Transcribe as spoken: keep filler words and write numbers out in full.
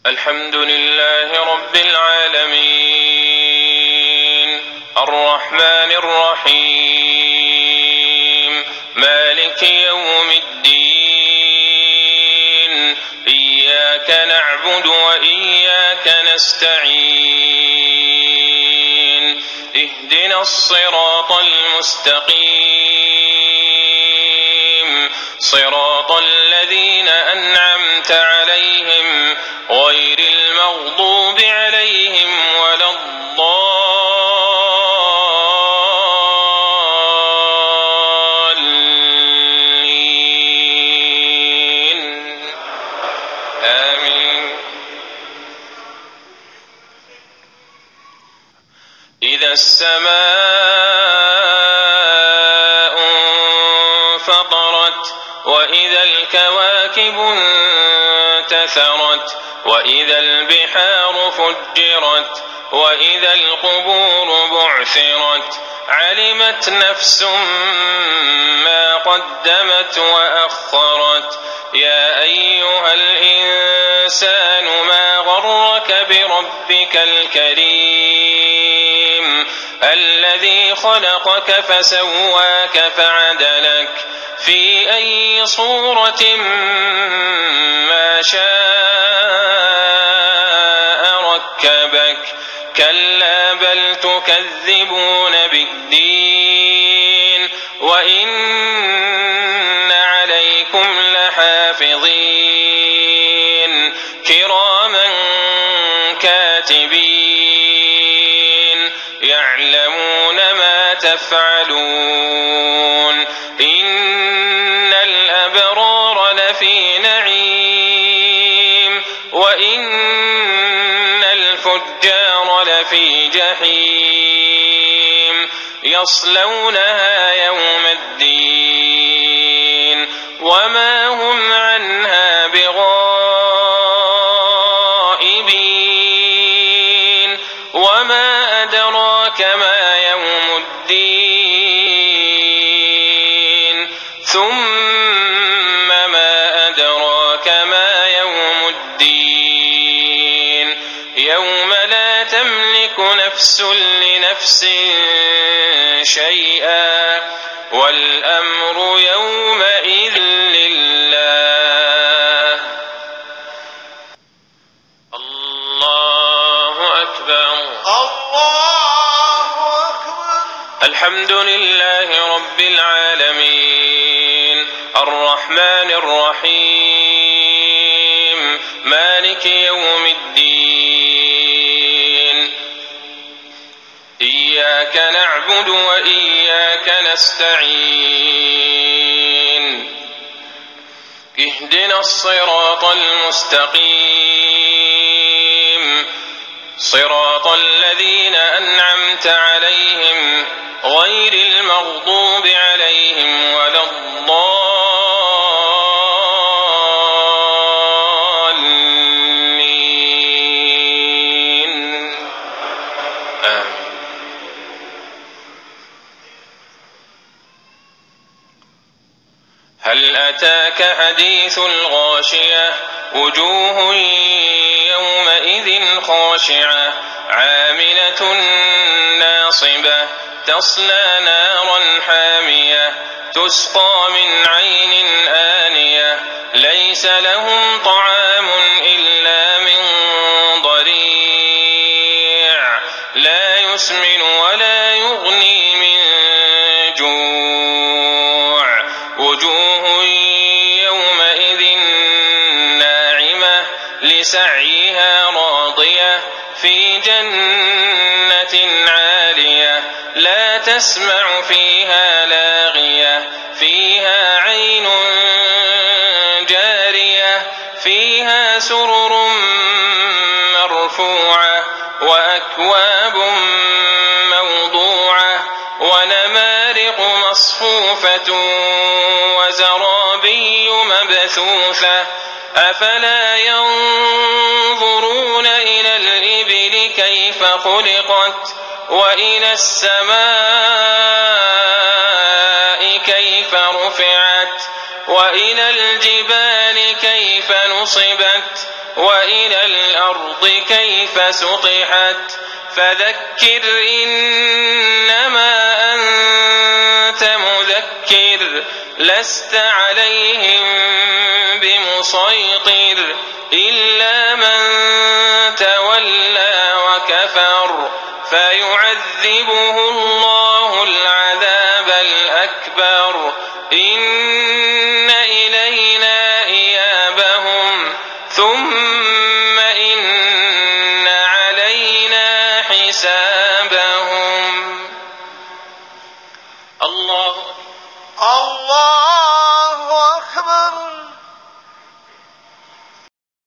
الحمد لله رب العالمين الرحمن الرحيم مالك يوم الدين إياك نعبد وإياك نستعين اهدنا الصراط المستقيم صراط الذين أنعمت عليهم غير المغضوب عليهم ولا الضالين آمين. إذا السماء انفطرت وإذا الكواكب انتثرت وإذا البحار فجرت وإذا القبور بعثرت علمت نفس ما قدمت وأخرت. يا أيها الإنسان ما غرك بربك الكريم الذي خلقك فسواك فعدلك في أي صورة ما شاء ركبك. كلا بل تكذبون بالدين وإن عليكم لحافظين كراما كاتبين يعلمون ما تفعلون. إن الأبرار لفي نعيم وإن الفجار لفي جحيم يصلونها يوم الدين وما هم عنها بغائبين. وما أدراك ما يوم الدين ثم ما أدراك ما يوم الدين يوم لا تملك نفس لنفس شيئا والأمر يومئذ لله. الله أكبر الله أكبر. الحمد لله رب العالمين الرحمن الرحيم مالك يوم الدين إياك نعبد وإياك نستعين اهدنا الصراط المستقيم صراط الذين أنعمت عليهم غير المغضوب عليهم ولا الضالين آمين. هل أتاك حديث الغاشية وجوه يومئذ خاشعة عاملة ناصبة تصلى نارا حامية تسقى من عين آنية ليس لهم طعام إلا من ضريع لا يسمن ولا يغني من جوع. وجوه يومئذ ناعمة لسعيها راضية في جنة عالية لا تسمع فيها لاغية فيها عين جارية فيها سرر مرفوعة وأكواب موضوعة ونمارق مصفوفة وزرابي مبثوثة. أفلا ينظرون إلى الإبل كيف خلقت وإلى السماء كيف رفعت وإلى الجبال كيف نصبت وإلى الأرض كيف سطحت فذكر إنما أنت مذكر لست عليهم بمسيطر إلا من تولى وكفر فيعذبه الله العذاب الأكبر إن